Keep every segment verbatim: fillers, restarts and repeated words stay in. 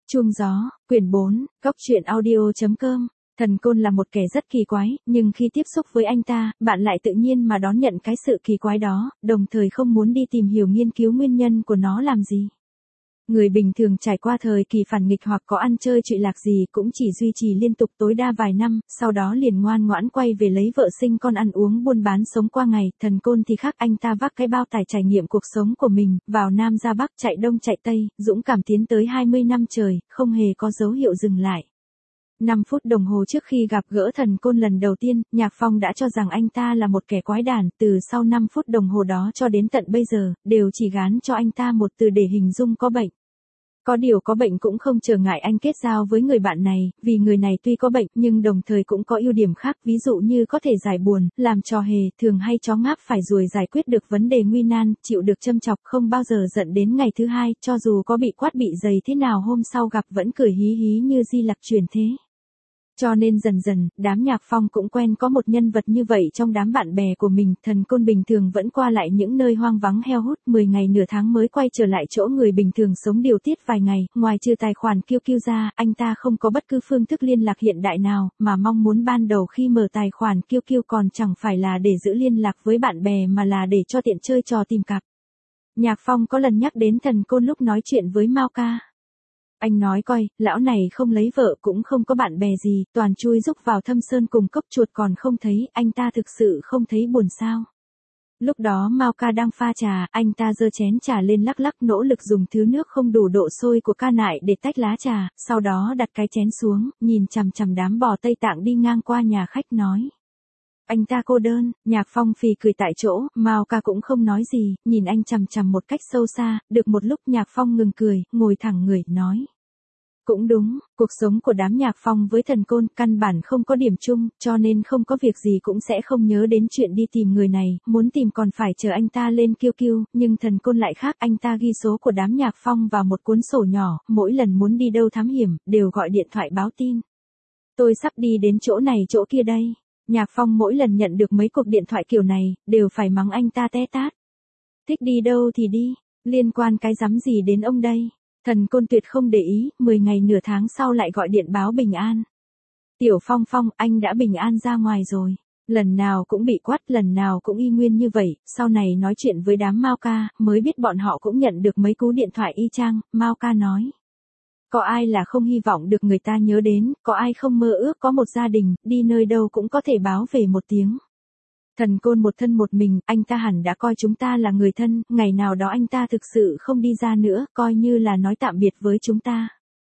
Chuông gió, quyển bốn, góc truyện audio.com. Thần Côn là một kẻ rất kỳ quái, nhưng khi tiếp xúc với anh ta, bạn lại tự nhiên mà đón nhận cái sự kỳ quái đó, đồng thời không muốn đi tìm hiểu nghiên cứu nguyên nhân của nó làm gì. Người bình thường trải qua thời kỳ phản nghịch hoặc có ăn chơi trụy lạc gì cũng chỉ duy trì liên tục tối đa vài năm, sau đó liền ngoan ngoãn quay về lấy vợ sinh con ăn uống buôn bán sống qua ngày. Thần Côn thì khác, anh ta vác cái bao tải trải nghiệm cuộc sống của mình, vào Nam ra Bắc, chạy Đông chạy Tây, dũng cảm tiến tới hai mươi năm trời, không hề có dấu hiệu dừng lại. năm phút đồng hồ trước khi gặp gỡ Thần Côn lần đầu tiên, Nhạc Phong đã cho rằng anh ta là một kẻ quái đản, từ sau năm phút đồng hồ đó cho đến tận bây giờ, đều chỉ gán cho anh ta một từ để hình dung: có bệnh. Có điều có bệnh cũng không trở ngại anh kết giao với người bạn này, vì người này tuy có bệnh nhưng đồng thời cũng có ưu điểm khác, ví dụ như có thể giải buồn, làm trò hề, thường hay chó ngáp phải ruồi, giải quyết được vấn đề nguy nan, chịu được châm chọc, không bao giờ giận đến ngày thứ hai, cho dù có bị quát bị giày thế nào hôm sau gặp vẫn cười hí hí như di lặc truyền thế. Cho nên dần dần, đám Nhạc Phong cũng quen có một nhân vật như vậy trong đám bạn bè của mình. Thần Côn bình thường vẫn qua lại những nơi hoang vắng heo hút, mười ngày nửa tháng mới quay trở lại chỗ người bình thường sống điều tiết vài ngày, ngoài trừ tài khoản Q Q ra, anh ta không có bất cứ phương thức liên lạc hiện đại nào, mà mong muốn ban đầu khi mở tài khoản Q Q còn chẳng phải là để giữ liên lạc với bạn bè mà là để cho tiện chơi trò tìm cặp. Nhạc Phong có lần nhắc đến Thần Côn lúc nói chuyện với Mao Ca. Anh nói coi, lão này không lấy vợ cũng không có bạn bè gì, toàn chui rúc vào thâm sơn cùng cốc chuột còn không thấy, anh ta thực sự không thấy buồn sao? Lúc đó Mao Ca đang pha trà, anh ta giơ chén trà lên lắc lắc, nỗ lực dùng thứ nước không đủ độ sôi của ca nại để tách lá trà, sau đó đặt cái chén xuống, nhìn chằm chằm đám bò Tây Tạng đi ngang qua nhà khách nói. Anh ta cô đơn. Nhạc Phong phì cười tại chỗ, Mao Ca cũng không nói gì, nhìn anh chằm chằm một cách sâu xa, được một lúc Nhạc Phong ngừng cười, ngồi thẳng người, nói. Cũng đúng, cuộc sống của đám Nhạc Phong với Thần Côn căn bản không có điểm chung, cho nên không có việc gì cũng sẽ không nhớ đến chuyện đi tìm người này, muốn tìm còn phải chờ anh ta lên Q Q, nhưng Thần Côn lại khác, anh ta ghi số của đám Nhạc Phong vào một cuốn sổ nhỏ, mỗi lần muốn đi đâu thám hiểm, đều gọi điện thoại báo tin. Tôi sắp đi đến chỗ này chỗ kia đây. Nhạc Phong mỗi lần nhận được mấy cuộc điện thoại kiểu này, đều phải mắng anh ta té tát. Thích đi đâu thì đi, liên quan cái rắm gì đến ông đây. Thần Côn tuyệt không để ý, mười ngày nửa tháng sau lại gọi điện báo bình an. Tiểu Phong Phong, anh đã bình an ra ngoài rồi. Lần nào cũng bị quát, lần nào cũng y nguyên như vậy, sau này nói chuyện với đám Mao Ca, mới biết bọn họ cũng nhận được mấy cú điện thoại y chang. Mao Ca nói. Có ai là không hy vọng được người ta nhớ đến, có ai không mơ ước có một gia đình, đi nơi đâu cũng có thể báo về một tiếng. Thần Côn một thân một mình, anh ta hẳn đã coi chúng ta là người thân, ngày nào đó anh ta thực sự không đi ra nữa, coi như là nói tạm biệt với chúng ta.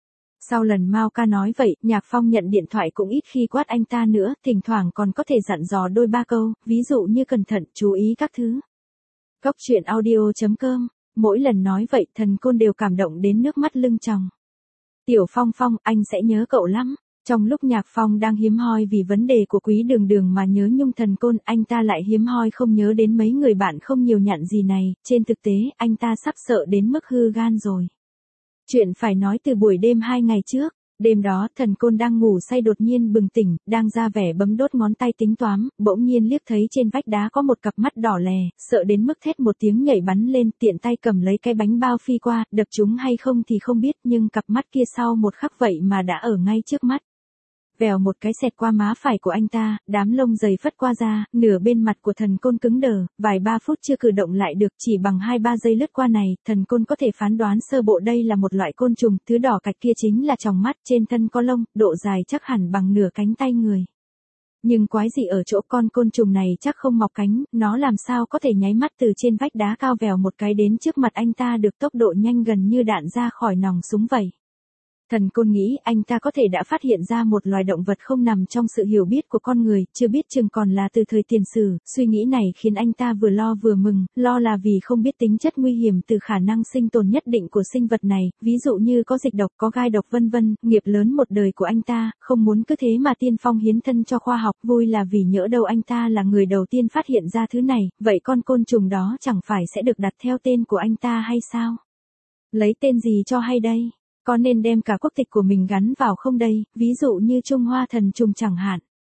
Sau lần Mao Ca nói vậy, Nhạc Phong nhận điện thoại cũng ít khi quát anh ta nữa, thỉnh thoảng còn có thể dặn dò đôi ba câu, ví dụ như cẩn thận, chú ý các thứ. Góc truyện audio.com. Mỗi lần nói vậy, Thần Côn đều cảm động đến nước mắt lưng tròng. Tiểu Phong Phong, anh sẽ nhớ cậu lắm. Trong lúc Nhạc Phong đang hiếm hoi vì vấn đề của Quý Đường Đường mà nhớ nhung Thần Côn, anh ta lại hiếm hoi không nhớ đến mấy người bạn không nhiều nhặn gì này, trên thực tế, anh ta sắp sợ đến mức hư gan rồi. Chuyện phải nói từ buổi đêm hai ngày trước. Đêm đó, Thần Côn đang ngủ say đột nhiên bừng tỉnh, đang ra vẻ bấm đốt ngón tay tính toán, bỗng nhiên liếc thấy trên vách đá có một cặp mắt đỏ lè, sợ đến mức thét một tiếng nhảy bắn lên, tiện tay cầm lấy cái bánh bao phi qua, đập chúng hay không thì không biết, nhưng cặp mắt kia sau một khắc vậy mà đã ở ngay trước mắt. Vèo một cái xẹt qua má phải của anh ta, đám lông dày phất qua da, nửa bên mặt của Thần Côn cứng đờ, vài ba phút chưa cử động lại được, chỉ bằng hai ba giây lướt qua này, Thần Côn có thể phán đoán sơ bộ đây là một loại côn trùng, thứ đỏ cạch kia chính là tròng mắt, trên thân có lông, độ dài chắc hẳn bằng nửa cánh tay người. Nhưng quái gì ở chỗ con côn trùng này chắc không mọc cánh, nó làm sao có thể nháy mắt từ trên vách đá cao vèo một cái đến trước mặt anh ta được tốc độ nhanh gần như đạn ra khỏi nòng súng vậy. Thần Côn nghĩ anh ta có thể đã phát hiện ra một loài động vật không nằm trong sự hiểu biết của con người, chưa biết chừng còn là từ thời tiền sử, suy nghĩ này khiến anh ta vừa lo vừa mừng, lo là vì không biết tính chất nguy hiểm từ khả năng sinh tồn nhất định của sinh vật này, ví dụ như có dịch độc, có gai độc vân vân, nghiệp lớn một đời của anh ta, không muốn cứ thế mà tiên phong hiến thân cho khoa học, vui là vì nhỡ đâu anh ta là người đầu tiên phát hiện ra thứ này, vậy con côn trùng đó chẳng phải sẽ được đặt theo tên của anh ta hay sao? Lấy tên gì cho hay đây? Có nên đem cả quốc tịch của mình gắn vào không đây, ví dụ như Trung Hoa thần trùng chẳng hạn.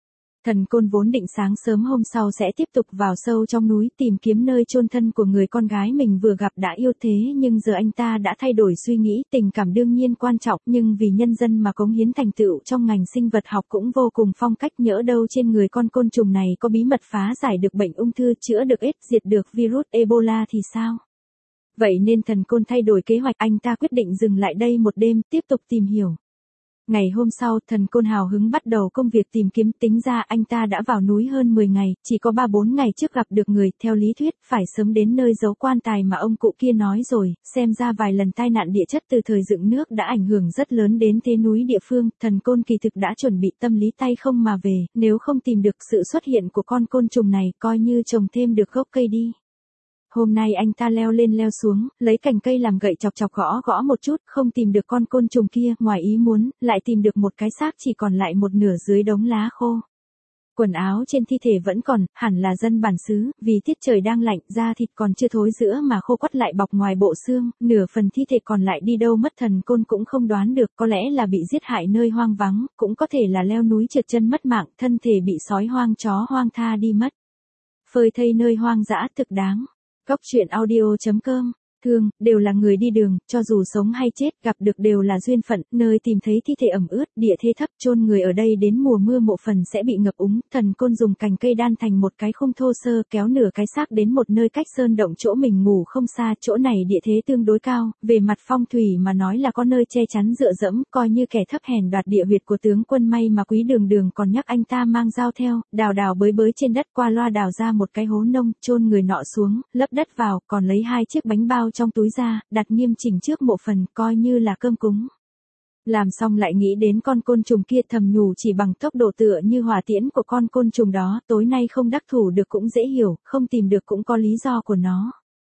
Thần Côn vốn định sáng sớm hôm sau sẽ tiếp tục vào sâu trong núi tìm kiếm nơi chôn thân của người con gái mình vừa gặp đã yêu thế, nhưng giờ anh ta đã thay đổi suy nghĩ, tình cảm đương nhiên quan trọng, nhưng vì nhân dân mà cống hiến thành tựu trong ngành sinh vật học cũng vô cùng phong cách, nhỡ đâu trên người con côn trùng này có bí mật phá giải được bệnh ung thư, chữa được AIDS, diệt được virus Ebola thì sao? Vậy nên Thần Côn thay đổi kế hoạch, anh ta quyết định dừng lại đây một đêm, tiếp tục tìm hiểu. Ngày hôm sau, Thần Côn hào hứng bắt đầu công việc tìm kiếm, tính ra anh ta đã vào núi hơn mười ngày, chỉ có ba bốn ngày trước gặp được người, theo lý thuyết, phải sớm đến nơi giấu quan tài mà ông cụ kia nói rồi, xem ra vài lần tai nạn địa chất từ thời dựng nước đã ảnh hưởng rất lớn đến thế núi địa phương, Thần Côn kỳ thực đã chuẩn bị tâm lý tay không mà về, nếu không tìm được sự xuất hiện của con côn trùng này, coi như trồng thêm được gốc cây đi. Hôm nay anh ta leo lên leo xuống, lấy cành cây làm gậy chọc chọc gõ gõ một chút, không tìm được con côn trùng kia, ngoài ý muốn, lại tìm được một cái xác chỉ còn lại một nửa dưới đống lá khô. Quần áo trên thi thể vẫn còn, hẳn là dân bản xứ, vì tiết trời đang lạnh, da thịt còn chưa thối rữa mà khô quắt lại bọc ngoài bộ xương, nửa phần thi thể còn lại đi đâu mất Thần Côn cũng không đoán được, có lẽ là bị giết hại nơi hoang vắng, cũng có thể là leo núi trượt chân mất mạng, thân thể bị sói hoang chó hoang tha đi mất. Phơi thây nơi hoang dã thực đáng. Góc truyện audio chấm com. Thường, đều là người đi đường, cho dù sống hay chết, gặp được đều là duyên phận, nơi tìm thấy thi thể ẩm ướt, địa thế thấp, chôn người ở đây đến mùa mưa mộ phần sẽ bị ngập úng, Thần Côn dùng cành cây đan thành một cái khung thô sơ, kéo nửa cái xác đến một nơi cách sơn động chỗ mình ngủ không xa, chỗ này địa thế tương đối cao, về mặt phong thủy mà nói là có nơi che chắn dựa dẫm, coi như kẻ thấp hèn đoạt địa huyệt của tướng quân, may mà Quý Đường Đường còn nhắc anh ta mang dao theo, đào đào bới bới trên đất, qua loa đào ra một cái hố nông, chôn người nọ xuống, lấp đất vào, còn lấy hai chiếc bánh bao trong túi ra, đặt nghiêm chỉnh trước mộ phần, coi như là cơm cúng. Làm xong lại nghĩ đến con côn trùng kia, thầm nhủ chỉ bằng tốc độ tựa như hỏa tiễn của con côn trùng đó, tối nay không đắc thủ được cũng dễ hiểu, không tìm được cũng có lý do của nó.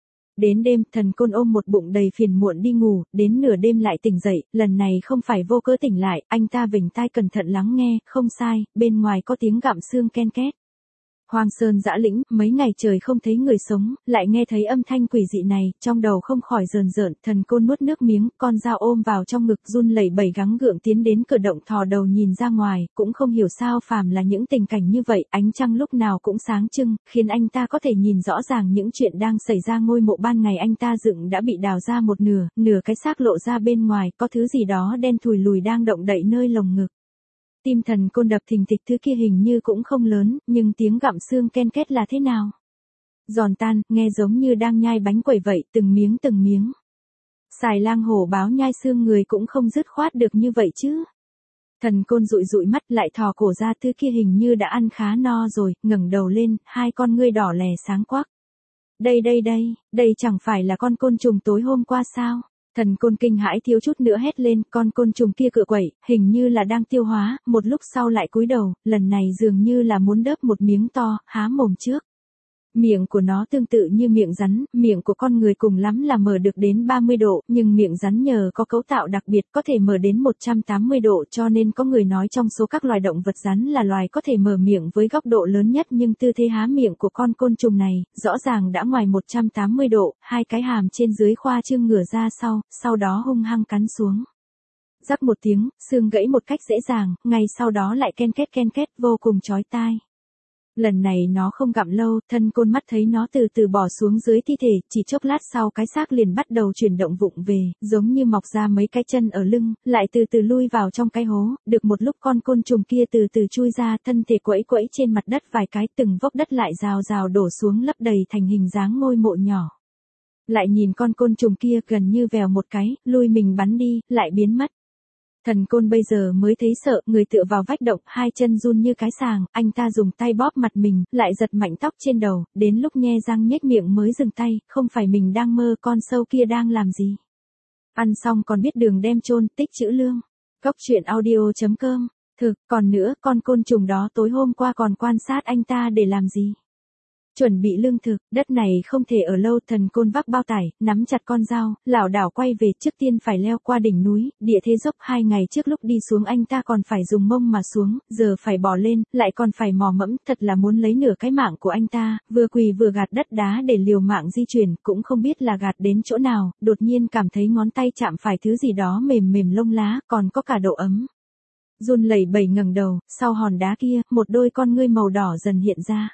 Đến đêm, Thần Côn ôm một bụng đầy phiền muộn đi ngủ, đến nửa đêm lại tỉnh dậy, lần này không phải vô cớ tỉnh lại, anh ta vểnh tai cẩn thận lắng nghe, không sai, bên ngoài có tiếng gặm xương ken két. Hoang sơn dã lĩnh, mấy ngày trời không thấy người sống, lại nghe thấy âm thanh quỷ dị này, trong đầu không khỏi rờn rợn, Thần Côn nuốt nước miếng, con dao ôm vào trong ngực, run lẩy bẩy gắng gượng tiến đến cửa động, thò đầu nhìn ra ngoài, cũng không hiểu sao phàm là những tình cảnh như vậy, ánh trăng lúc nào cũng sáng trưng, khiến anh ta có thể nhìn rõ ràng những chuyện đang xảy ra. Ngôi mộ ban ngày anh ta dựng đã bị đào ra một nửa, nửa cái xác lộ ra bên ngoài, có thứ gì đó đen thùi lùi đang động đậy nơi lồng ngực. Tim Thần Côn đập thình thịch, thứ kia hình như cũng không lớn, nhưng tiếng gặm xương ken két là thế nào? Giòn tan, nghe giống như đang nhai bánh quẩy vậy, từng miếng từng miếng. Xài lang hổ báo nhai xương người cũng không dứt khoát được như vậy chứ. Thần Côn dụi dụi mắt, lại thò cổ ra, thứ kia hình như đã ăn khá no rồi, ngẩng đầu lên, hai con ngươi đỏ lè sáng quắc. Đây đây đây, đây chẳng phải là con côn trùng tối hôm qua sao? Thần Côn kinh hãi thiếu chút nữa hét lên, con côn trùng kia cựa quẩy, hình như là đang tiêu hóa, một lúc sau lại cúi đầu, lần này dường như là muốn đớp một miếng to, há mồm trước. Miệng của nó tương tự như miệng rắn, miệng của con người cùng lắm là mở được đến ba mươi độ, nhưng miệng rắn nhờ có cấu tạo đặc biệt có thể mở đến một trăm tám mươi độ, cho nên có người nói trong số các loài động vật rắn là loài có thể mở miệng với góc độ lớn nhất, nhưng tư thế há miệng của con côn trùng này, rõ ràng đã ngoài một trăm tám mươi độ, hai cái hàm trên dưới khoa trương ngửa ra sau, sau đó hung hăng cắn xuống. Rắc một tiếng, xương gãy một cách dễ dàng, ngay sau đó lại ken két ken két vô cùng chói tai. Lần này nó không gặm lâu, Thần Côn mắt thấy nó từ từ bỏ xuống dưới thi thể, chỉ chốc lát sau cái xác liền bắt đầu chuyển động vụng về, giống như mọc ra mấy cái chân ở lưng, lại từ từ lui vào trong cái hố, được một lúc con côn trùng kia từ từ chui ra, thân thể quẫy quẫy trên mặt đất vài cái, từng vốc đất lại rào rào đổ xuống lấp đầy thành hình dáng ngôi mộ nhỏ. Lại nhìn con côn trùng kia gần như vèo một cái, lui mình bắn đi, lại biến mất. Thần Côn bây giờ mới thấy sợ, người tựa vào vách động, hai chân run như cái sàng, anh ta dùng tay bóp mặt mình, lại giật mạnh tóc trên đầu, đến lúc nhe răng nhếch miệng mới dừng tay, không phải mình đang mơ, con sâu kia đang làm gì. Ăn xong còn biết đường đem chôn, tích trữ lương. Góc truyện audio chấm com. Thực, còn nữa, con côn trùng đó tối hôm qua còn quan sát anh ta để làm gì? Chuẩn bị lương thực, đất này không thể ở lâu. Thần Côn vác bao tải, nắm chặt con dao, lảo đảo quay về, trước tiên phải leo qua đỉnh núi, địa thế dốc, hai ngày trước lúc đi xuống anh ta còn phải dùng mông mà xuống, giờ phải bò lên, lại còn phải mò mẫm, thật là muốn lấy nửa cái mạng của anh ta, vừa quỳ vừa gạt đất đá để liều mạng di chuyển, cũng không biết là gạt đến chỗ nào, đột nhiên cảm thấy ngón tay chạm phải thứ gì đó mềm mềm lông lá, còn có cả độ ấm. run lẩy bẩy ngẩng đầu, sau hòn đá kia, một đôi con ngươi màu đỏ dần hiện ra.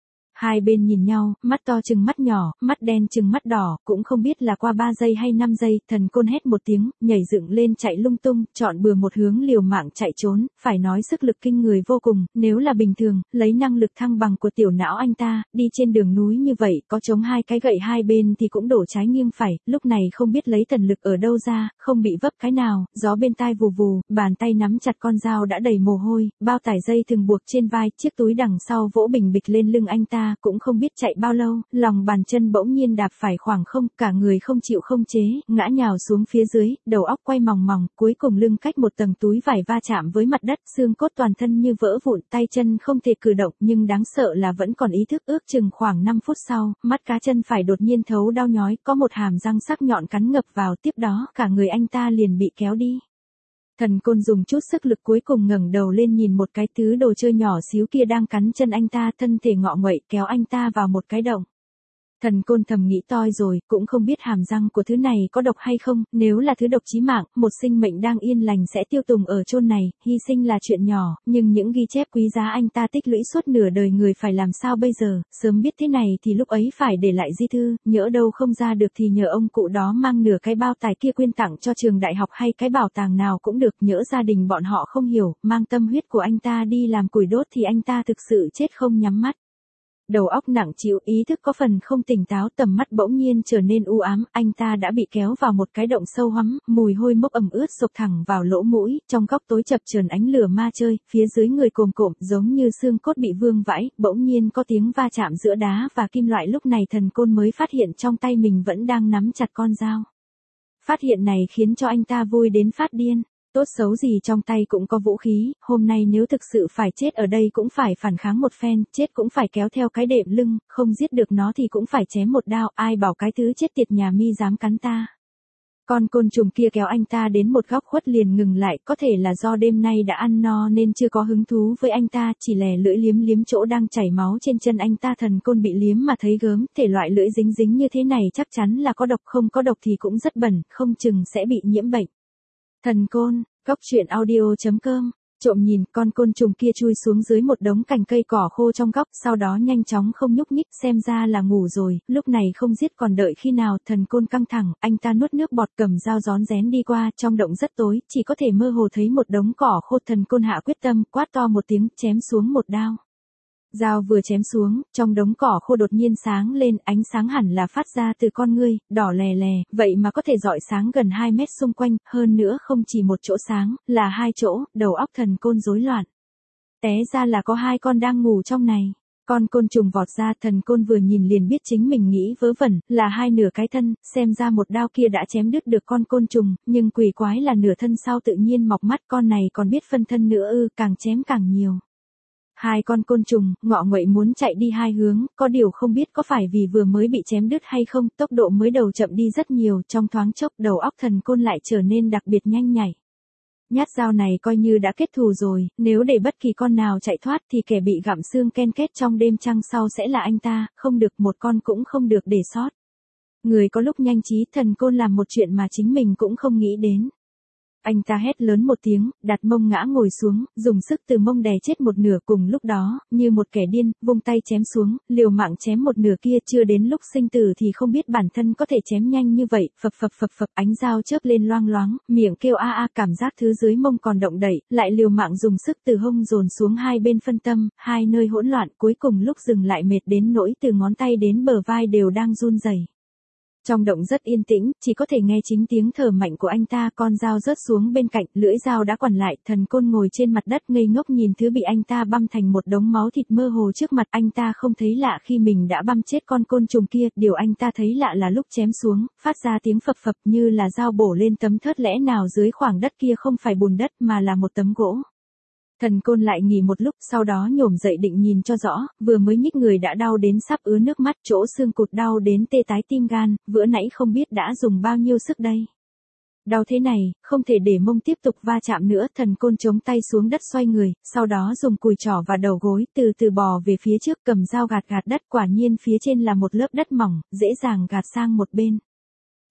Hai bên nhìn nhau, mắt to chừng mắt nhỏ, mắt đen chừng mắt đỏ, cũng không biết là qua ba giây hay năm giây, thần côn hét một tiếng, nhảy dựng lên chạy lung tung, chọn bừa một hướng liều mạng chạy trốn, phải nói sức lực kinh người vô cùng, nếu là bình thường, lấy năng lực thăng bằng của tiểu não anh ta, đi trên đường núi như vậy, có chống hai cái gậy hai bên thì cũng đổ trái nghiêng phải, lúc này không biết lấy thần lực ở đâu ra, không bị vấp cái nào, gió bên tai vù vù, bàn tay nắm chặt con dao đã đầy mồ hôi, bao tải dây thường buộc trên vai, chiếc túi đằng sau vỗ bình bịch lên lưng anh ta. Cũng không biết chạy bao lâu, lòng bàn chân bỗng nhiên đạp phải khoảng không, cả người không chịu không chế, ngã nhào xuống phía dưới, đầu óc quay mòng mòng, cuối cùng lưng cách một tầng túi vải va chạm với mặt đất, xương cốt toàn thân như vỡ vụn, tay chân không thể cử động, nhưng đáng sợ là vẫn còn ý thức. Ước chừng khoảng năm phút sau, mắt cá chân phải đột nhiên thấu đau nhói, có một hàm răng sắc nhọn cắn ngập vào, tiếp đó, cả người anh ta liền bị kéo đi. Thần côn dùng chút sức lực cuối cùng ngẩng đầu lên nhìn một cái thứ đồ chơi nhỏ xíu kia đang cắn chân anh ta, thân thể ngọ nguậy kéo anh ta vào một cái động. Thần côn thầm nghĩ toi rồi, cũng không biết hàm răng của thứ này có độc hay không, nếu là thứ độc chí mạng, một sinh mệnh đang yên lành sẽ tiêu tùng ở chôn này, hy sinh là chuyện nhỏ, nhưng những ghi chép quý giá anh ta tích lũy suốt nửa đời người phải làm sao bây giờ, sớm biết thế này thì lúc ấy phải để lại di thư, nhỡ đâu không ra được thì nhờ ông cụ đó mang nửa cái bao tài kia quyên tặng cho trường đại học hay cái bảo tàng nào cũng được, nhỡ gia đình bọn họ không hiểu, mang tâm huyết của anh ta đi làm củi đốt thì anh ta thực sự chết không nhắm mắt. Đầu óc nặng trĩu, ý thức có phần không tỉnh táo, tầm mắt bỗng nhiên trở nên u ám, anh ta đã bị kéo vào một cái động sâu hoắm, mùi hôi mốc ẩm ướt sộc thẳng vào lỗ mũi, trong góc tối chập chờn ánh lửa ma chơi, phía dưới người cồm cộm, giống như xương cốt bị vương vãi, bỗng nhiên có tiếng va chạm giữa đá và kim loại, lúc này thần côn mới phát hiện trong tay mình vẫn đang nắm chặt con dao. Phát hiện này khiến cho anh ta vui đến phát điên. Tốt xấu gì trong tay cũng có vũ khí, hôm nay nếu thực sự phải chết ở đây cũng phải phản kháng một phen, chết cũng phải kéo theo cái đệm lưng, không giết được nó thì cũng phải chém một đao, ai bảo cái thứ chết tiệt nhà mi dám cắn ta. Con côn trùng kia kéo anh ta đến một góc khuất liền ngừng lại, có thể là do đêm nay đã ăn no nên chưa có hứng thú với anh ta, chỉ lè lưỡi liếm liếm chỗ đang chảy máu trên chân anh ta. Thần côn bị liếm mà thấy gớm, thể loại lưỡi dính dính như thế này chắc chắn là có độc, không có độc thì cũng rất bẩn, không chừng sẽ bị nhiễm bệnh. Thần côn, góc truyện audio chấm com, trộm nhìn, con côn trùng kia chui xuống dưới một đống cành cây cỏ khô trong góc, sau đó nhanh chóng không nhúc nhích, xem ra là ngủ rồi, lúc này không giết còn đợi khi nào. Thần côn căng thẳng, anh ta nuốt nước bọt, cầm dao rón rén đi qua, trong động rất tối, chỉ có thể mơ hồ thấy một đống cỏ khô. Thần côn hạ quyết tâm, quát to một tiếng, chém xuống một đao. Dao vừa chém xuống, trong đống cỏ khô đột nhiên sáng lên, ánh sáng hẳn là phát ra từ con ngươi, đỏ lè lè, vậy mà có thể rọi sáng gần hai mét xung quanh, hơn nữa không chỉ một chỗ sáng, là hai chỗ, đầu óc thần côn rối loạn. Té ra là có hai con đang ngủ trong này. Con côn trùng vọt ra, thần côn vừa nhìn liền biết chính mình nghĩ vớ vẩn, là hai nửa cái thân, xem ra một đao kia đã chém đứt được con côn trùng, nhưng quỷ quái là nửa thân sau tự nhiên mọc mắt, con này còn biết phân thân nữa ư, càng chém càng nhiều. Hai con côn trùng, ngọ nguậy muốn chạy đi hai hướng, có điều không biết có phải vì vừa mới bị chém đứt hay không, tốc độ mới đầu chậm đi rất nhiều, trong thoáng chốc đầu óc thần côn lại trở nên đặc biệt nhanh nhạy. Nhát dao này coi như đã kết thù rồi, nếu để bất kỳ con nào chạy thoát thì kẻ bị gặm xương ken kết trong đêm trăng sau sẽ là anh ta, không được, một con cũng không được để sót. Người có lúc nhanh trí, thần côn làm một chuyện mà chính mình cũng không nghĩ đến. Anh ta hét lớn một tiếng, đặt mông ngã ngồi xuống, dùng sức từ mông đè chết một nửa. Cùng lúc đó, như một kẻ điên, vung tay chém xuống, liều mạng chém một nửa kia. Chưa đến lúc sinh tử thì không biết bản thân có thể chém nhanh như vậy, phập phập phập phập, ánh dao chớp lên loang loáng, miệng kêu a a, cảm giác thứ dưới mông còn động đẩy, lại liều mạng dùng sức từ hông dồn xuống hai bên phân tâm, hai nơi hỗn loạn, cuối cùng lúc dừng lại mệt đến nỗi từ ngón tay đến bờ vai đều đang run rẩy. Trong động rất yên tĩnh, chỉ có thể nghe chính tiếng thở mạnh của anh ta. Con dao rớt xuống bên cạnh, lưỡi dao đã quằn lại, thần côn ngồi trên mặt đất ngây ngốc nhìn thứ bị anh ta băm thành một đống máu thịt mơ hồ trước mặt. Anh ta không thấy lạ khi mình đã băm chết con côn trùng kia, điều anh ta thấy lạ là lúc chém xuống, phát ra tiếng phập phập như là dao bổ lên tấm thớt, lẽ nào dưới khoảng đất kia không phải bùn đất mà là một tấm gỗ. Thần côn lại nghỉ một lúc, sau đó nhổm dậy định nhìn cho rõ, vừa mới nhích người đã đau đến sắp ứa nước mắt, chỗ xương cụt đau đến tê tái tim gan, vừa nãy không biết đã dùng bao nhiêu sức đây. Đau thế này, không thể để mông tiếp tục va chạm nữa, thần côn chống tay xuống đất xoay người, sau đó dùng cùi trỏ và đầu gối, từ từ bò về phía trước, cầm dao gạt gạt đất, quả nhiên phía trên là một lớp đất mỏng, dễ dàng gạt sang một bên.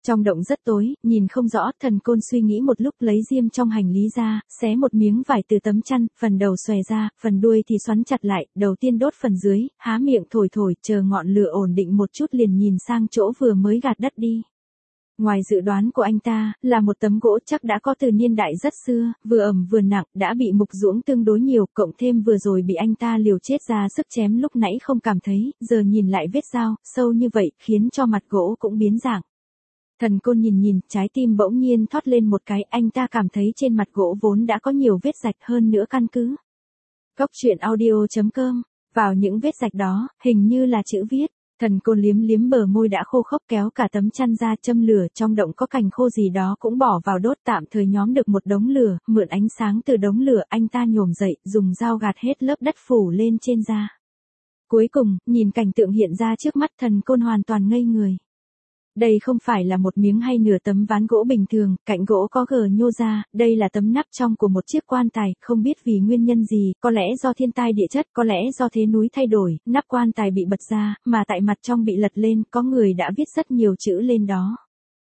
Trong động rất tối, nhìn không rõ, Thần Côn suy nghĩ một lúc lấy diêm trong hành lý ra, xé một miếng vải từ tấm chăn, phần đầu xòe ra, phần đuôi thì xoắn chặt lại, đầu tiên đốt phần dưới, há miệng thổi thổi, chờ ngọn lửa ổn định một chút liền nhìn sang chỗ vừa mới gạt đất đi. Ngoài dự đoán của anh ta, là một tấm gỗ chắc đã có từ niên đại rất xưa, vừa ẩm vừa nặng, đã bị mục ruỗng tương đối nhiều, cộng thêm vừa rồi bị anh ta liều chết ra sức chém lúc nãy không cảm thấy, giờ nhìn lại vết dao, sâu như vậy, khiến cho mặt gỗ cũng biến dạng. Thần Côn nhìn nhìn, trái tim bỗng nhiên thoát lên một cái, anh ta cảm thấy trên mặt gỗ vốn đã có nhiều vết rạch hơn nữa căn cứ. Cốc truyện audio chấm com, vào những vết rạch đó, hình như là chữ viết. Thần Côn liếm liếm bờ môi đã khô khốc, kéo cả tấm chăn ra châm lửa, trong động có cành khô gì đó cũng bỏ vào đốt, tạm thời nhóm được một đống lửa, mượn ánh sáng từ đống lửa, anh ta nhổm dậy, dùng dao gạt hết lớp đất phủ lên trên da. Cuối cùng, nhìn cảnh tượng hiện ra trước mắt, Thần Côn hoàn toàn ngây người. Đây không phải là một miếng hay nửa tấm ván gỗ bình thường, cạnh gỗ có gờ nhô ra, đây là tấm nắp trong của một chiếc quan tài, không biết vì nguyên nhân gì, có lẽ do thiên tai địa chất, có lẽ do thế núi thay đổi, nắp quan tài bị bật ra, mà tại mặt trong bị lật lên, có người đã viết rất nhiều chữ lên đó.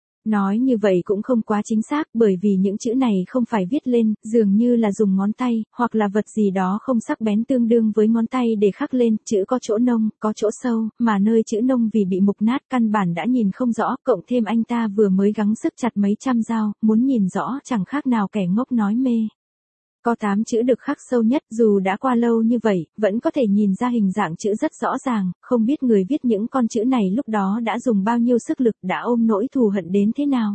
Nói như vậy cũng không quá chính xác, bởi vì những chữ này không phải viết lên, dường như là dùng ngón tay, hoặc là vật gì đó không sắc bén tương đương với ngón tay để khắc lên, chữ có chỗ nông, có chỗ sâu, mà nơi chữ nông vì bị mục nát căn bản đã nhìn không rõ, cộng thêm anh ta vừa mới gắng sức chặt mấy trăm dao, muốn nhìn rõ chẳng khác nào kẻ ngốc nói mê. Có tám chữ được khắc sâu nhất, dù đã qua lâu như vậy, vẫn có thể nhìn ra hình dạng chữ rất rõ ràng, không biết người viết những con chữ này lúc đó đã dùng bao nhiêu sức lực, đã ôm nỗi thù hận đến thế nào.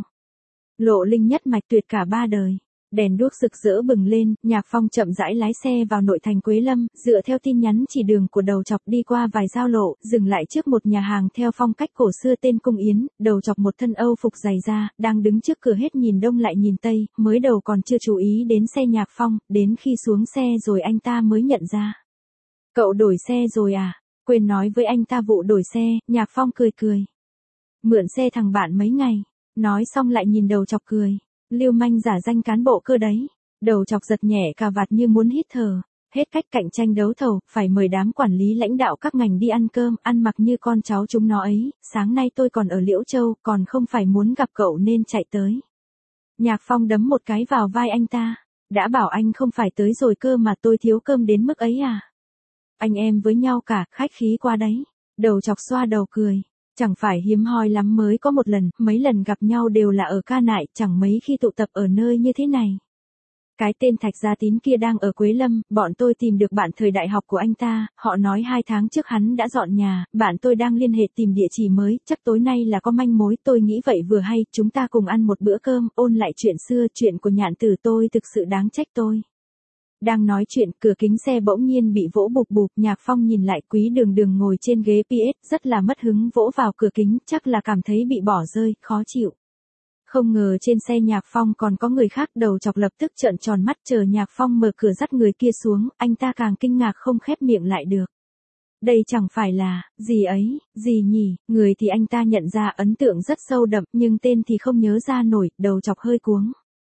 Lộ linh nhất mạch tuyệt cả ba đời. Đèn đuốc rực rỡ bừng lên, Nhạc Phong chậm rãi lái xe vào nội thành Quế Lâm, dựa theo tin nhắn chỉ đường của Đầu Chọc đi qua vài giao lộ, dừng lại trước một nhà hàng theo phong cách cổ xưa tên Cung Yến. Đầu Chọc một thân Âu phục dày da, đang đứng trước cửa hết nhìn đông lại nhìn tây, mới đầu còn chưa chú ý đến xe Nhạc Phong, đến khi xuống xe rồi anh ta mới nhận ra. Cậu đổi xe rồi à? Quên nói với anh ta vụ đổi xe. Nhạc Phong cười cười. Mượn xe thằng bạn mấy ngày. Nói xong lại nhìn Đầu Chọc cười. Lưu manh giả danh cán bộ cơ đấy. Đầu Chọc giật nhẹ cà vạt như muốn hít thở. Hết cách cạnh tranh đấu thầu, phải mời đám quản lý lãnh đạo các ngành đi ăn cơm, ăn mặc như con cháu chúng nó ấy. Sáng nay tôi còn ở Liễu Châu, còn không phải muốn gặp cậu nên chạy tới. Nhạc Phong đấm một cái vào vai anh ta. Đã bảo anh không phải tới rồi cơ mà tôi thiếu cơm đến mức ấy à? Anh em với nhau cả, khách khí qua đấy. Đầu Chọc xoa đầu cười. Chẳng phải hiếm hoi lắm mới có một lần, mấy lần gặp nhau đều là ở ca nại, chẳng mấy khi tụ tập ở nơi như thế này. Cái tên Thạch Gia Tín kia đang ở Quế Lâm, bọn tôi tìm được bạn thời đại học của anh ta, họ nói hai tháng trước hắn đã dọn nhà, bạn tôi đang liên hệ tìm địa chỉ mới, chắc tối nay là có manh mối, tôi nghĩ vậy vừa hay, chúng ta cùng ăn một bữa cơm, ôn lại chuyện xưa, chuyện của nhạn tử tôi thực sự đáng trách tôi. Đang nói chuyện, cửa kính xe bỗng nhiên bị vỗ bụp bụp, Nhạc Phong nhìn lại, Quý Đường Đường ngồi trên ghế pê ét, rất là mất hứng vỗ vào cửa kính, chắc là cảm thấy bị bỏ rơi, khó chịu. Không ngờ trên xe Nhạc Phong còn có người khác. Đầu Chọc lập tức trợn tròn mắt chờ Nhạc Phong mở cửa dắt người kia xuống, anh ta càng kinh ngạc không khép miệng lại được. Đây chẳng phải là, gì ấy, gì nhỉ, người thì anh ta nhận ra ấn tượng rất sâu đậm, nhưng tên thì không nhớ ra nổi, Đầu Chọc hơi cuống.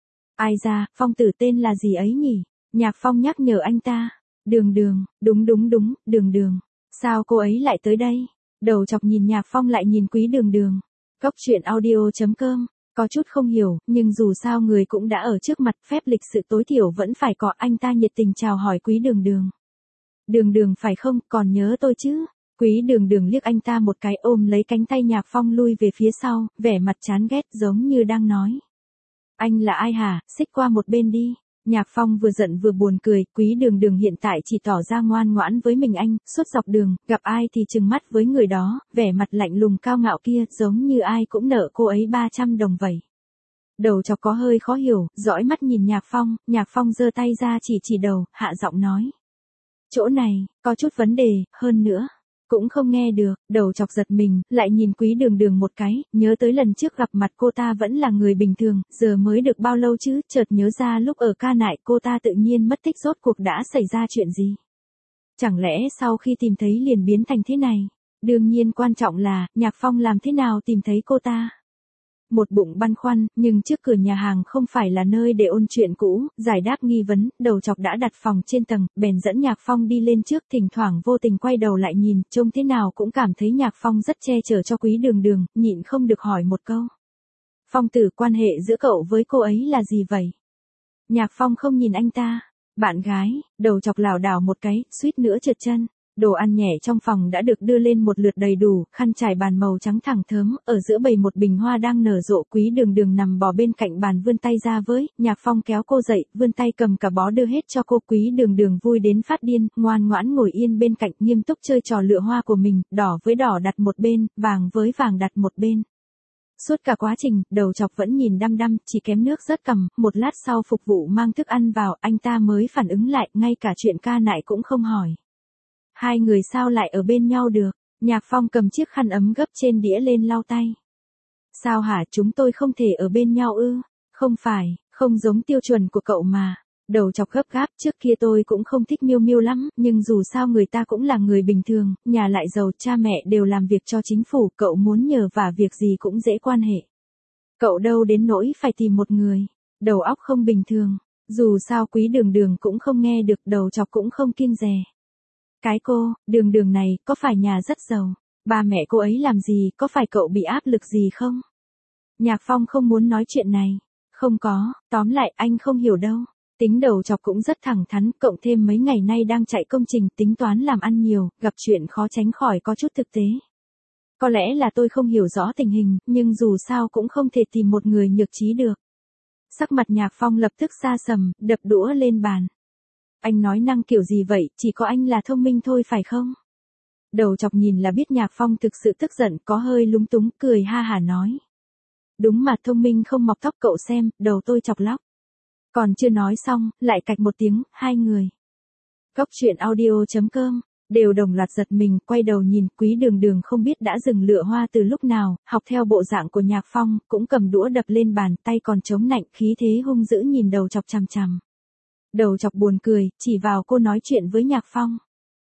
Ai ra, Phong tử tên là gì ấy nhỉ? Nhạc Phong nhắc nhở anh ta. Đường Đường, đúng đúng đúng, Đường Đường. Sao cô ấy lại tới đây? Đầu Chọc nhìn Nhạc Phong lại nhìn Quý Đường Đường. Cốc truyện audio chấm com. Có chút không hiểu, nhưng dù sao người cũng đã ở trước mặt, phép lịch sự tối thiểu vẫn phải có. Anh ta nhiệt tình chào hỏi Quý Đường Đường. Đường Đường phải không, còn nhớ tôi chứ? Quý Đường Đường liếc anh ta một cái, ôm lấy cánh tay Nhạc Phong lui về phía sau, vẻ mặt chán ghét giống như đang nói. Anh là ai hả, xích qua một bên đi. Nhạc Phong vừa giận vừa buồn cười, Quý Đường Đường hiện tại chỉ tỏ ra ngoan ngoãn với mình anh, suốt dọc đường, gặp ai thì trừng mắt với người đó, vẻ mặt lạnh lùng cao ngạo kia, giống như ai cũng nợ cô ấy ba trăm đồng vậy. Đầu Chọc có hơi khó hiểu, dõi mắt nhìn Nhạc Phong, Nhạc Phong giơ tay ra chỉ chỉ đầu, hạ giọng nói. Chỗ này, có chút vấn đề, hơn nữa. Cũng không nghe được. Đầu Chọc giật mình, lại nhìn Quý Đường Đường một cái, nhớ tới lần trước gặp mặt cô ta vẫn là người bình thường, giờ mới được bao lâu chứ, chợt nhớ ra lúc ở ca nại cô ta tự nhiên mất tích, rốt cuộc đã xảy ra chuyện gì. Chẳng lẽ sau khi tìm thấy liền biến thành thế này? Đương nhiên quan trọng là, Nhạc Phong làm thế nào tìm thấy cô ta? Một bụng băn khoăn, nhưng trước cửa nhà hàng không phải là nơi để ôn chuyện cũ, giải đáp nghi vấn, Đầu Chọc đã đặt phòng trên tầng, bèn dẫn Nhạc Phong đi lên trước, thỉnh thoảng vô tình quay đầu lại nhìn, trông thế nào cũng cảm thấy Nhạc Phong rất che chở cho Quý Đường Đường, nhịn không được hỏi một câu. Phong Tử, quan hệ giữa cậu với cô ấy là gì vậy? Nhạc Phong không nhìn anh ta. Bạn gái, đầu chọc lảo đảo một cái, suýt nữa trượt chân. Đồ ăn nhẹ trong phòng đã được đưa lên một lượt đầy đủ, khăn trải bàn màu trắng thẳng thớm, ở giữa bầy một bình hoa đang nở rộ. Quý Đường Đường nằm bò bên cạnh bàn vươn tay ra với, Nhạc Phong kéo cô dậy, vươn tay cầm cả bó đưa hết cho cô. Quý Đường Đường vui đến phát điên, ngoan ngoãn ngồi yên bên cạnh, nghiêm túc chơi trò lựa hoa của mình, đỏ với đỏ đặt một bên, vàng với vàng đặt một bên. Suốt cả quá trình, đầu chọc vẫn nhìn đăm đăm, chỉ kém nước rớt cằm. Một lát sau phục vụ mang thức ăn vào, anh ta mới phản ứng lại, ngay cả chuyện ca nại cũng không hỏi. Hai người sao lại ở bên nhau được? Nhạc Phong cầm chiếc khăn ấm gấp trên đĩa lên lau tay. Sao hả, chúng tôi không thể ở bên nhau ư? Không phải, không giống tiêu chuẩn của cậu mà. Đầu chọc gấp gáp, trước kia tôi cũng không thích Miêu Miêu lắm, nhưng dù sao người ta cũng là người bình thường, nhà lại giàu, cha mẹ đều làm việc cho chính phủ, cậu muốn nhờ vả việc gì cũng dễ quan hệ. Cậu đâu đến nỗi phải tìm một người, đầu óc không bình thường, dù sao Quý Đường Đường cũng không nghe được, đầu chọc cũng không kiêng dè. Cái cô, Đường Đường này, có phải nhà rất giàu, ba mẹ cô ấy làm gì, có phải cậu bị áp lực gì không? Nhạc Phong không muốn nói chuyện này. Không có, tóm lại anh không hiểu đâu. Tính đầu chọc cũng rất thẳng thắn, cộng thêm mấy ngày nay đang chạy công trình, tính toán làm ăn nhiều, gặp chuyện khó tránh khỏi có chút thực tế. Có lẽ là tôi không hiểu rõ tình hình, nhưng dù sao cũng không thể tìm một người nhược trí được. Sắc mặt Nhạc Phong lập tức xa sầm, đập đũa lên bàn. Anh nói năng kiểu gì vậy, chỉ có anh là thông minh thôi phải không? Đầu chọc nhìn là biết Nhạc Phong thực sự tức giận, có hơi lúng túng, cười ha hả nói. Đúng mà, thông minh không mọc tóc, cậu xem, đầu tôi chọc lóc. Còn chưa nói xong, lại cạch một tiếng, hai người. Cóc truyện audio chấm com, đều đồng loạt giật mình, quay đầu nhìn. Quý Đường Đường không biết đã dừng lựa hoa từ lúc nào, học theo bộ dạng của Nhạc Phong, cũng cầm đũa đập lên bàn, tay còn chống nạnh, khí thế hung dữ nhìn đầu chọc chằm chằm. Đầu chọc buồn cười, chỉ vào cô nói chuyện với Nhạc Phong.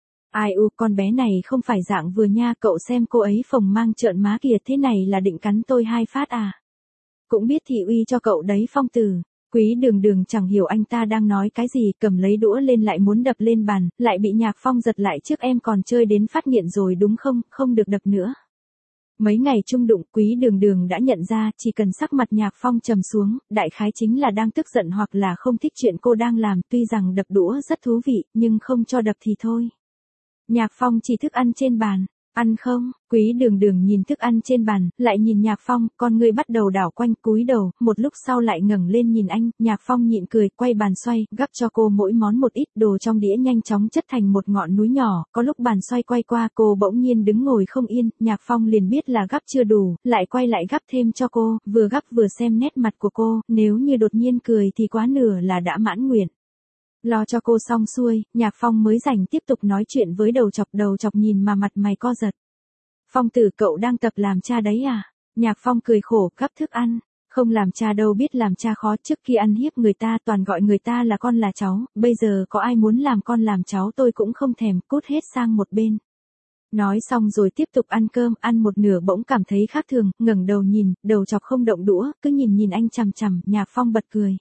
Ai u, con bé này không phải dạng vừa nha, cậu xem cô ấy phồng mang trợn má kìa, thế này là định cắn tôi hai phát à? Cũng biết thị uy cho cậu đấy Phong Tử. Quý Đường Đường chẳng hiểu anh ta đang nói cái gì, cầm lấy đũa lên lại muốn đập lên bàn, lại bị Nhạc Phong giật lại, trước em còn chơi đến phát nghiện rồi đúng không, không được đập nữa. Mấy ngày chung đụng, Quý Đường Đường đã nhận ra, chỉ cần sắc mặt Nhạc Phong trầm xuống, đại khái chính là đang tức giận hoặc là không thích chuyện cô đang làm, tuy rằng đập đũa rất thú vị, nhưng không cho đập thì thôi. Nhạc Phong chỉ thức ăn trên bàn. Ăn không? Quý Đường Đường nhìn thức ăn trên bàn, lại nhìn Nhạc Phong, con ngươi bắt đầu đảo quanh, cúi đầu, một lúc sau lại ngẩng lên nhìn anh. Nhạc Phong nhịn cười, quay bàn xoay, gắp cho cô mỗi món một ít, đồ trong đĩa nhanh chóng chất thành một ngọn núi nhỏ. Có lúc bàn xoay quay qua, cô bỗng nhiên đứng ngồi không yên, Nhạc Phong liền biết là gắp chưa đủ, lại quay lại gắp thêm cho cô, vừa gắp vừa xem nét mặt của cô, nếu như đột nhiên cười thì quá nửa là đã mãn nguyện. Lo cho cô xong xuôi, Nhạc Phong mới rảnh tiếp tục nói chuyện với đầu chọc. Đầu chọc nhìn mà mặt mày co giật. Phong Tử, cậu đang tập làm cha đấy à? Nhạc Phong cười khổ, gắp thức ăn. Không làm cha đâu, biết làm cha khó, trước khi ăn hiếp người ta toàn gọi người ta là con là cháu, bây giờ có ai muốn làm con làm cháu tôi cũng không thèm, cút hết sang một bên. Nói xong rồi tiếp tục ăn cơm, ăn một nửa bỗng cảm thấy khác thường, ngẩng đầu nhìn, đầu chọc không động đũa, cứ nhìn nhìn anh chằm chằm. Nhạc Phong bật cười.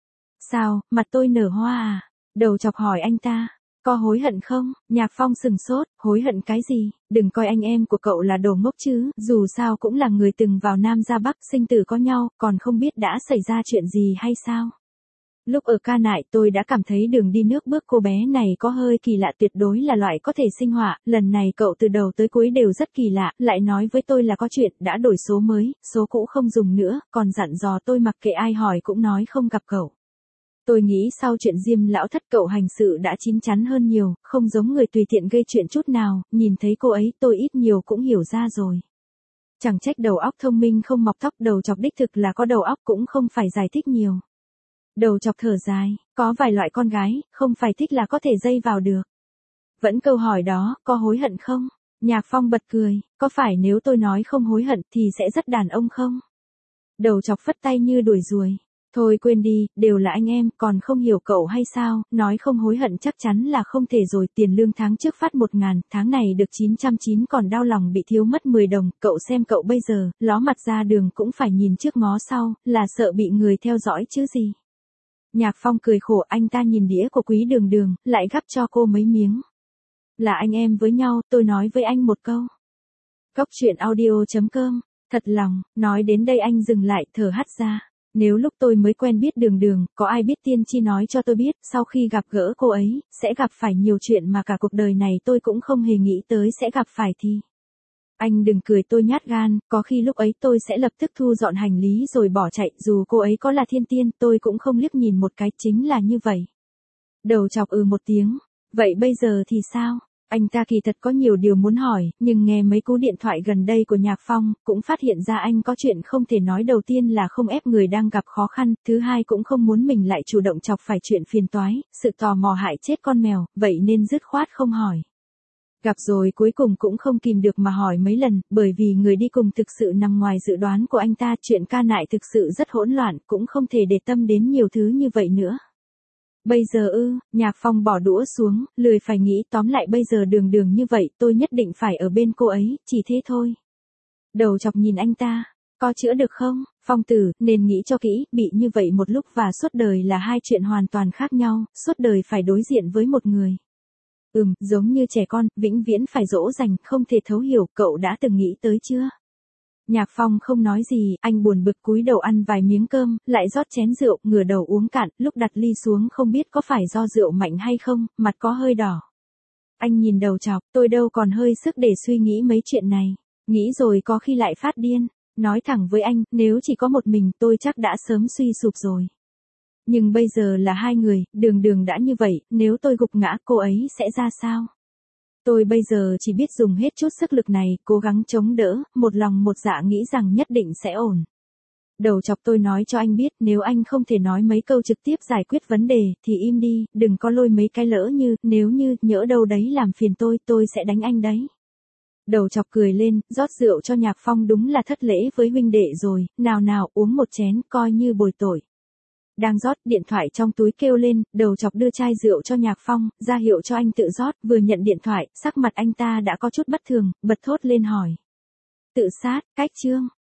Sao, mặt tôi nở hoa à? Đầu chọc hỏi anh ta, có hối hận không? Nhạc Phong sừng sốt, hối hận cái gì? Đừng coi anh em của cậu là đồ ngốc chứ, dù sao cũng là người từng vào Nam ra Bắc, sinh tử có nhau, còn không biết đã xảy ra chuyện gì hay sao? Lúc ở ca nại tôi đã cảm thấy đường đi nước bước cô bé này có hơi kỳ lạ, tuyệt đối là loại có thể sinh họa, lần này cậu từ đầu tới cuối đều rất kỳ lạ, lại nói với tôi là có chuyện, đã đổi số mới, số cũ không dùng nữa, còn dặn dò tôi mặc kệ ai hỏi cũng nói không gặp cậu. Tôi nghĩ sau chuyện Diêm lão thất cậu hành sự đã chín chắn hơn nhiều, không giống người tùy tiện gây chuyện chút nào, nhìn thấy cô ấy tôi ít nhiều cũng hiểu ra rồi. Chẳng trách đầu óc thông minh không mọc tóc, đầu chọc đích thực là có đầu óc, cũng không phải giải thích nhiều. Đầu chọc thở dài, có vài loại con gái, không phải thích là có thể dây vào được. Vẫn câu hỏi đó, có hối hận không? Nhạc Phong bật cười, có phải nếu tôi nói không hối hận thì sẽ rất đàn ông không? Đầu chọc phất tay như đuổi ruồi. Thôi quên đi, đều là anh em, còn không hiểu cậu hay sao, nói không hối hận chắc chắn là không thể rồi, tiền lương tháng trước phát một ngàn, tháng này được chín trăm chín còn đau lòng bị thiếu mất mười đồng, cậu xem cậu bây giờ, ló mặt ra đường cũng phải nhìn trước ngó sau, là sợ bị người theo dõi chứ gì. Nhạc Phong cười khổ, anh ta nhìn đĩa của Quý Đường Đường, lại gắp cho cô mấy miếng. Là anh em với nhau, tôi nói với anh một câu. Cóc truyện audio chấm com Thật lòng, nói đến đây anh dừng lại thở hắt ra. Nếu lúc tôi mới quen biết Đường Đường, có ai biết tiên tri nói cho tôi biết, sau khi gặp gỡ cô ấy, sẽ gặp phải nhiều chuyện mà cả cuộc đời này tôi cũng không hề nghĩ tới sẽ gặp phải thì. Anh đừng cười tôi nhát gan, có khi lúc ấy tôi sẽ lập tức thu dọn hành lý rồi bỏ chạy, dù cô ấy có là thiên tiên, tôi cũng không liếc nhìn một cái, chính là như vậy. Đầu chọc ừ một tiếng, vậy bây giờ thì sao? Anh ta kỳ thật có nhiều điều muốn hỏi, nhưng nghe mấy cú điện thoại gần đây của Nhạc Phong, cũng phát hiện ra anh có chuyện không thể nói. Đầu tiên là không ép người đang gặp khó khăn, thứ hai cũng không muốn mình lại chủ động chọc phải chuyện phiền toái, sự tò mò hại chết con mèo, vậy nên dứt khoát không hỏi. Gặp rồi cuối cùng cũng không kìm được mà hỏi mấy lần, bởi vì người đi cùng thực sự nằm ngoài dự đoán của anh ta, chuyện ca nại thực sự rất hỗn loạn, cũng không thể để tâm đến nhiều thứ như vậy nữa. Bây giờ ư, Nhạc Phong bỏ đũa xuống, lười phải nghĩ, tóm lại bây giờ Đường Đường như vậy, tôi nhất định phải ở bên cô ấy, chỉ thế thôi. Đầu chọc nhìn anh ta, có chữa được không? Phong tử, nên nghĩ cho kỹ, bị như vậy một lúc và suốt đời là hai chuyện hoàn toàn khác nhau, suốt đời phải đối diện với một người. Ừm, giống như trẻ con, vĩnh viễn phải dỗ dành, không thể thấu hiểu, cậu đã từng nghĩ tới chưa? Nhạc Phong không nói gì, anh buồn bực cúi đầu ăn vài miếng cơm, lại rót chén rượu, ngửa đầu uống cạn, lúc đặt ly xuống không biết có phải do rượu mạnh hay không, mặt có hơi đỏ. Anh nhìn đầu chọc, tôi đâu còn hơi sức để suy nghĩ mấy chuyện này, nghĩ rồi có khi lại phát điên, nói thẳng với anh, nếu chỉ có một mình tôi chắc đã sớm suy sụp rồi. Nhưng bây giờ là hai người, Đường Đường đã như vậy, nếu tôi gục ngã cô ấy sẽ ra sao? Tôi bây giờ chỉ biết dùng hết chút sức lực này, cố gắng chống đỡ, một lòng một dạ nghĩ rằng nhất định sẽ ổn. Đầu chọc tôi nói cho anh biết, nếu anh không thể nói mấy câu trực tiếp giải quyết vấn đề, thì im đi, đừng có lôi mấy cái lỡ như, nếu như, nhỡ đâu đấy làm phiền tôi, tôi sẽ đánh anh đấy. Đầu chọc cười lên, rót rượu cho Nhạc Phong, đúng là thất lễ với huynh đệ rồi, nào nào uống một chén, coi như bồi tội. Đang rót, điện thoại trong túi kêu lên, đầu chọc đưa chai rượu cho Nhạc Phong, ra hiệu cho anh tự rót, vừa nhận điện thoại, sắc mặt anh ta đã có chút bất thường, bật thốt lên hỏi. Tự sát, cách chương.